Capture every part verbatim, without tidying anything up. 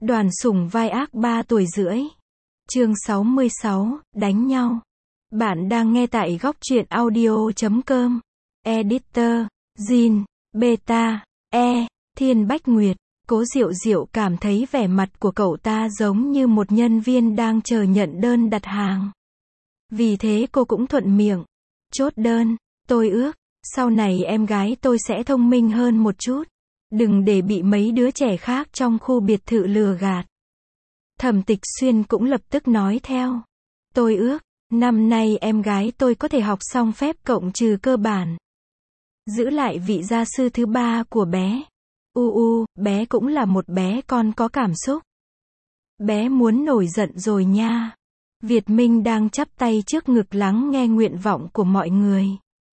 Đoàn sủng vai ác ba tuổi rưỡi. Chương sáu mươi sáu, đánh nhau. Bạn đang nghe tại góc truyện audio chấm com. Editor, Jin, Beta, E, Thiên Bách Nguyệt. Cố Diệu Diệu cảm thấy vẻ mặt của cậu ta giống như một nhân viên đang chờ nhận đơn đặt hàng. Vì thế cô cũng thuận miệng. Chốt đơn, tôi ước, sau này em gái tôi sẽ thông minh hơn một chút. Đừng để bị mấy đứa trẻ khác trong khu biệt thự lừa gạt. Thẩm Tịch Xuyên cũng lập tức nói theo. Tôi ước, năm nay em gái tôi có thể học xong phép cộng trừ cơ bản. Giữ lại vị gia sư thứ ba của bé. U u, bé cũng là một bé con có cảm xúc. Bé muốn nổi giận rồi nha. Việt Minh đang chắp tay trước ngực lắng nghe nguyện vọng của mọi người.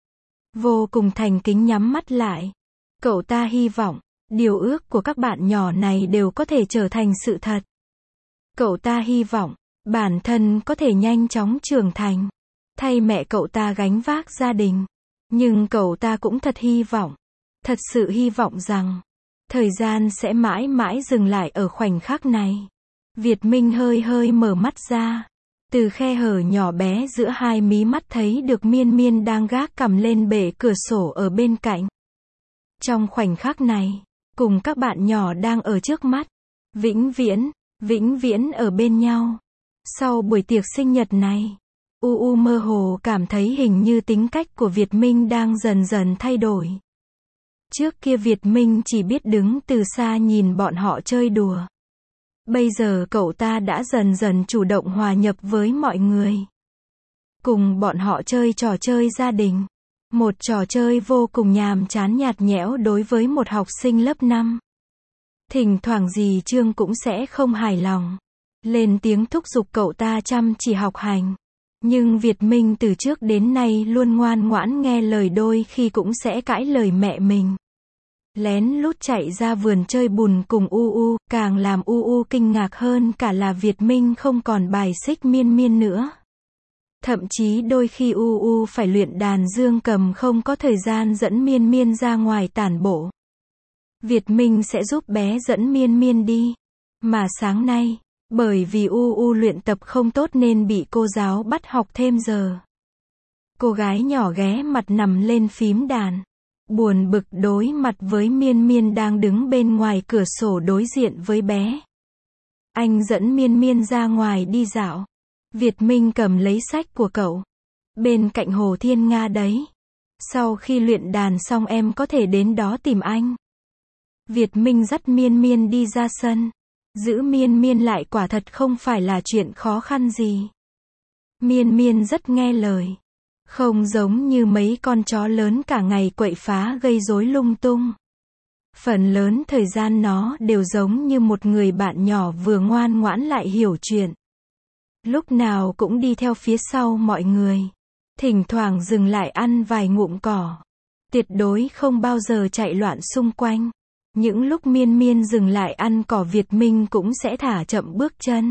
Vô cùng thành kính nhắm mắt lại. Cậu ta hy vọng, điều ước của các bạn nhỏ này đều có thể trở thành sự thật. Cậu ta hy vọng, bản thân có thể nhanh chóng trưởng thành, thay mẹ cậu ta gánh vác gia đình. Nhưng cậu ta cũng thật hy vọng, thật sự hy vọng rằng, thời gian sẽ mãi mãi dừng lại ở khoảnh khắc này. Việt Minh hơi hơi mở mắt ra. Từ khe hở nhỏ bé giữa hai mí mắt thấy được Miên Miên đang gác cằm lên bệ cửa sổ ở bên cạnh. Trong khoảnh khắc này, cùng các bạn nhỏ đang ở trước mắt, vĩnh viễn, vĩnh viễn ở bên nhau. Sau buổi tiệc sinh nhật này, U U mơ hồ cảm thấy hình như tính cách của Việt Minh đang dần dần thay đổi. Trước kia Việt Minh chỉ biết đứng từ xa nhìn bọn họ chơi đùa. Bây giờ cậu ta đã dần dần chủ động hòa nhập với mọi người. Cùng bọn họ chơi trò chơi gia đình. Một trò chơi vô cùng nhàm chán nhạt nhẽo đối với một học sinh lớp năm. Thỉnh thoảng dì Trương cũng sẽ không hài lòng. Lên tiếng thúc giục cậu ta chăm chỉ học hành. Nhưng Việt Minh từ trước đến nay luôn ngoan ngoãn nghe lời, đôi khi cũng sẽ cãi lời mẹ mình. Lén lút chạy ra vườn chơi bùn cùng U U, càng làm U U kinh ngạc hơn cả là Việt Minh không còn bài xích Miên Miên nữa. Thậm chí đôi khi U U phải luyện đàn dương cầm không có thời gian dẫn Miên Miên ra ngoài tản bộ. Việt Minh sẽ giúp bé dẫn Miên Miên đi. Mà sáng nay, bởi vì U U luyện tập không tốt nên bị cô giáo bắt học thêm giờ. Cô gái nhỏ ghé mặt nằm lên phím đàn. Buồn bực đối mặt với Miên Miên đang đứng bên ngoài cửa sổ đối diện với bé. Anh dẫn Miên Miên ra ngoài đi dạo. Việt Minh cầm lấy sách của cậu. Bên cạnh Hồ Thiên Nga đấy. Sau khi luyện đàn xong em có thể đến đó tìm anh. Việt Minh dắt Miên Miên đi ra sân. Giữ Miên Miên lại quả thật không phải là chuyện khó khăn gì. Miên Miên rất nghe lời. Không giống như mấy con chó lớn cả ngày quậy phá gây rối lung tung. Phần lớn thời gian nó đều giống như một người bạn nhỏ vừa ngoan ngoãn lại hiểu chuyện. Lúc nào cũng đi theo phía sau mọi người. Thỉnh thoảng dừng lại ăn vài ngụm cỏ. Tuyệt đối không bao giờ chạy loạn xung quanh. Những lúc Miên Miên dừng lại ăn cỏ, Việt Minh cũng sẽ thả chậm bước chân.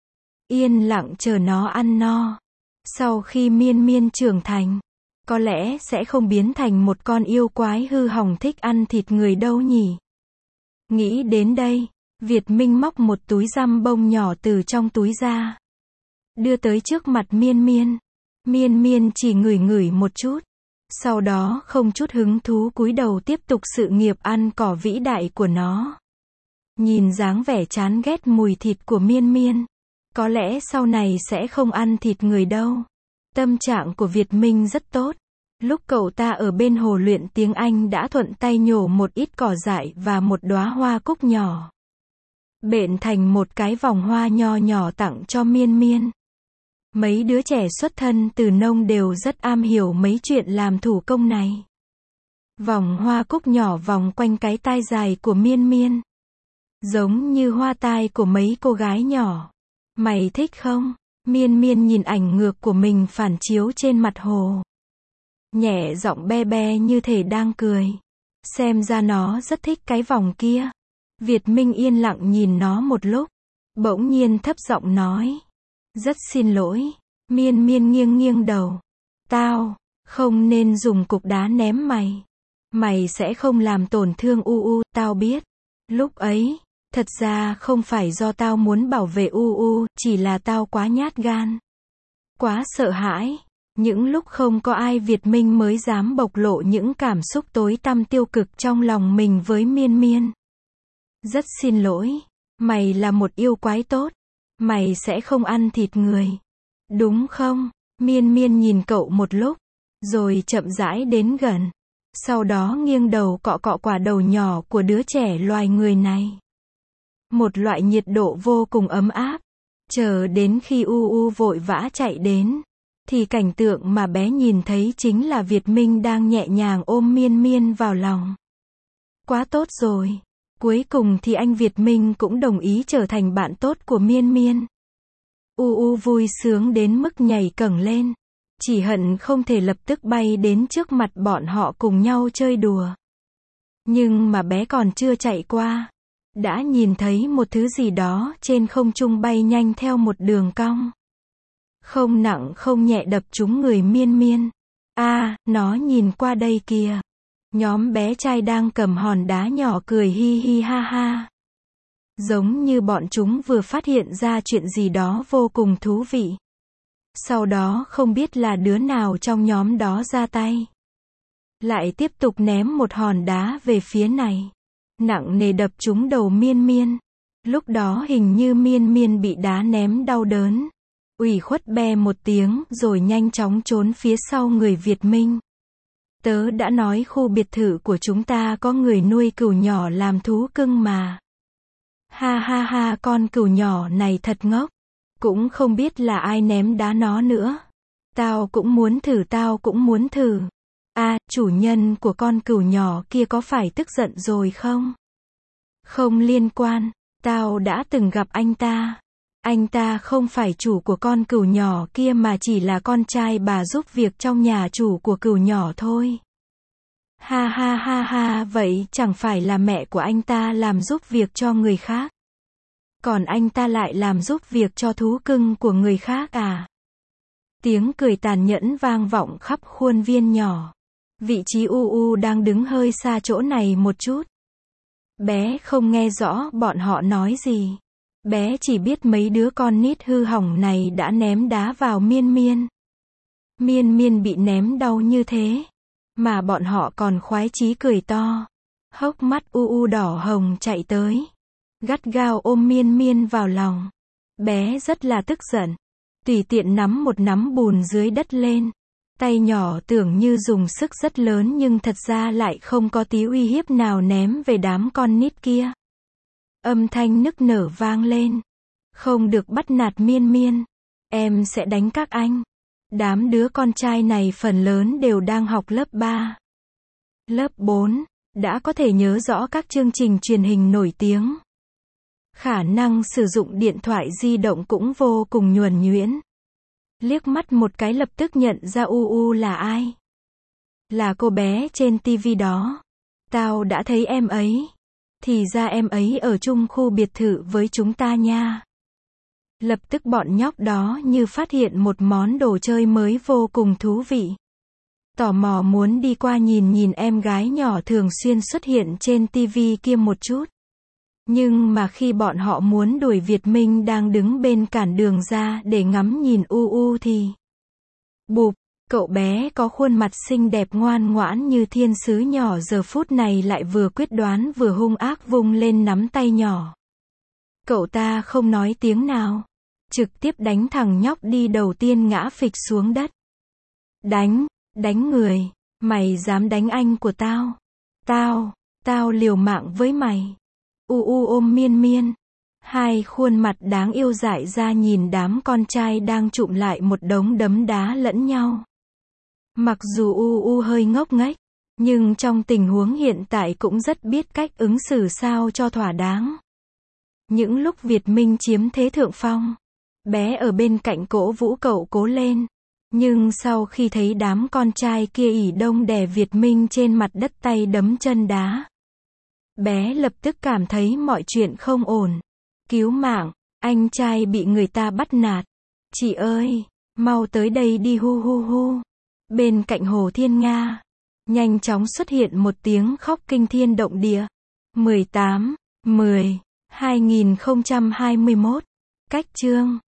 Yên lặng chờ nó ăn no. Sau khi Miên Miên trưởng thành, có lẽ sẽ không biến thành một con yêu quái hư hỏng thích ăn thịt người đâu nhỉ. Nghĩ đến đây, Việt Minh móc một túi răm bông nhỏ từ trong túi ra. Đưa tới trước mặt Miên Miên. Miên Miên chỉ ngửi ngửi một chút. Sau đó không chút hứng thú cúi đầu tiếp tục sự nghiệp ăn cỏ vĩ đại của nó. Nhìn dáng vẻ chán ghét mùi thịt của Miên Miên. Có lẽ sau này sẽ không ăn thịt người đâu. Tâm trạng của Việt Minh rất tốt. Lúc cậu ta ở bên hồ luyện tiếng Anh đã thuận tay nhổ một ít cỏ dại và một đóa hoa cúc nhỏ. Bện thành một cái vòng hoa nho nhỏ tặng cho Miên Miên. Mấy đứa trẻ xuất thân từ nông đều rất am hiểu mấy chuyện làm thủ công này. Vòng hoa cúc nhỏ vòng quanh cái tai dài của Miên Miên. Giống như hoa tai của mấy cô gái nhỏ. Mày thích không? Miên Miên nhìn ảnh ngược của mình phản chiếu trên mặt hồ. Nhẹ giọng be be như thể đang cười. Xem ra nó rất thích cái vòng kia. Việt Minh yên lặng nhìn nó một lúc. Bỗng nhiên thấp giọng nói. Rất xin lỗi. Miên Miên nghiêng nghiêng đầu. Tao, không nên dùng cục đá ném mày. Mày sẽ không làm tổn thương U U, tao biết. Lúc ấy, Thật ra không phải do tao muốn bảo vệ U U, chỉ là tao quá nhát gan. Quá sợ hãi. Những lúc không có ai Việt Minh mới dám bộc lộ những cảm xúc tối tăm tiêu cực trong lòng mình với Miên Miên. Rất xin lỗi. Mày là một yêu quái tốt. Mày sẽ không ăn thịt người. Đúng không? Miên Miên nhìn cậu một lúc, rồi chậm rãi đến gần. Sau đó nghiêng đầu cọ cọ quả đầu nhỏ của đứa trẻ loài người này. Một loại nhiệt độ vô cùng ấm áp. Chờ đến khi U U vội vã chạy đến, thì cảnh tượng mà bé nhìn thấy chính là Việt Minh đang nhẹ nhàng ôm Miên Miên vào lòng. Quá tốt rồi. Cuối cùng thì anh Việt Minh cũng đồng ý trở thành bạn tốt của Miên Miên. U U vui sướng đến mức nhảy cẫng lên. Chỉ hận không thể lập tức bay đến trước mặt bọn họ cùng nhau chơi đùa. Nhưng mà bé còn chưa chạy qua, đã nhìn thấy một thứ gì đó trên không trung bay nhanh theo một đường cong. Không nặng không nhẹ đập trúng người Miên Miên. A, à, nó nhìn qua đây kìa. Nhóm bé trai đang cầm hòn đá nhỏ cười hi hi ha ha. Giống như bọn chúng vừa phát hiện ra chuyện gì đó vô cùng thú vị. Sau đó không biết là đứa nào trong nhóm đó ra tay. Lại tiếp tục ném một hòn đá về phía này. Nặng nề đập trúng đầu Miên Miên. Lúc đó hình như Miên Miên bị đá ném đau đớn. Ủy khuất be một tiếng rồi nhanh chóng trốn phía sau người Việt Minh. Tớ đã nói khu biệt thự của chúng ta có người nuôi cừu nhỏ làm thú cưng mà. Ha ha ha, con cừu nhỏ này thật ngốc. Cũng không biết là ai ném đá nó nữa. Tao cũng muốn thử, tao cũng muốn thử. À, chủ nhân của con cừu nhỏ kia có phải tức giận rồi không? Không liên quan, tao đã từng gặp anh ta. Anh ta không phải chủ của con cừu nhỏ kia mà chỉ là con trai bà giúp việc trong nhà chủ của cừu nhỏ thôi. Ha ha ha ha, vậy chẳng phải là mẹ của anh ta làm giúp việc cho người khác. Còn anh ta lại làm giúp việc cho thú cưng của người khác à? Tiếng cười tàn nhẫn vang vọng khắp khuôn viên nhỏ. Vị trí U U đang đứng hơi xa chỗ này một chút. Bé không nghe rõ bọn họ nói gì. Bé chỉ biết mấy đứa con nít hư hỏng này đã ném đá vào Miên Miên. Miên Miên bị ném đau như thế, mà bọn họ còn khoái chí cười to. Hốc mắt U U đỏ hồng chạy tới, gắt gao ôm Miên Miên vào lòng. Bé rất là tức giận, tùy tiện nắm một nắm bùn dưới đất lên. Tay nhỏ tưởng như dùng sức rất lớn nhưng thật ra lại không có tí uy hiếp nào ném về đám con nít kia. Âm thanh nức nở vang lên. Không được bắt nạt Miên Miên. Em sẽ đánh các anh. Đám đứa con trai này phần lớn đều đang học lớp ba. Lớp bốn. Đã có thể nhớ rõ các chương trình truyền hình nổi tiếng. Khả năng sử dụng điện thoại di động cũng vô cùng nhuần nhuyễn. Liếc mắt một cái lập tức nhận ra U U là ai. Là cô bé trên tivi đó. Tao đã thấy em ấy. Thì ra em ấy ở chung khu biệt thự với chúng ta nha. Lập tức bọn nhóc đó như phát hiện một món đồ chơi mới vô cùng thú vị. Tò mò muốn đi qua nhìn nhìn em gái nhỏ thường xuyên xuất hiện trên tivi kia một chút. Nhưng mà khi bọn họ muốn đuổi Việt Minh đang đứng bên cản đường ra để ngắm nhìn U U thì... Bụp, cậu bé có khuôn mặt xinh đẹp ngoan ngoãn như thiên sứ nhỏ giờ phút này lại vừa quyết đoán vừa hung ác vung lên nắm tay nhỏ. Cậu ta không nói tiếng nào. Trực tiếp đánh thằng nhóc đi đầu tiên ngã phịch xuống đất. Đánh, đánh người. Mày dám đánh anh của tao. Tao, tao liều mạng với mày. U U ôm Miên Miên. Hai khuôn mặt đáng yêu dại ra nhìn đám con trai đang chụm lại một đống đấm đá lẫn nhau. Mặc dù U U hơi ngốc nghếch, nhưng trong tình huống hiện tại cũng rất biết cách ứng xử sao cho thỏa đáng. Những lúc Việt Minh chiếm thế thượng phong, bé ở bên cạnh cổ vũ cậu cố lên. Nhưng sau khi thấy đám con trai kia ỉ đông đè Việt Minh trên mặt đất tay đấm chân đá, bé lập tức cảm thấy mọi chuyện không ổn. Cứu mạng, anh trai bị người ta bắt nạt. Chị ơi, mau tới đây đi hu hu hu. Bên cạnh Hồ Thiên Nga, nhanh chóng xuất hiện một tiếng khóc kinh thiên động địa. mười tám, mười, hai nghìn không trăm hai mươi mốt. Cách chương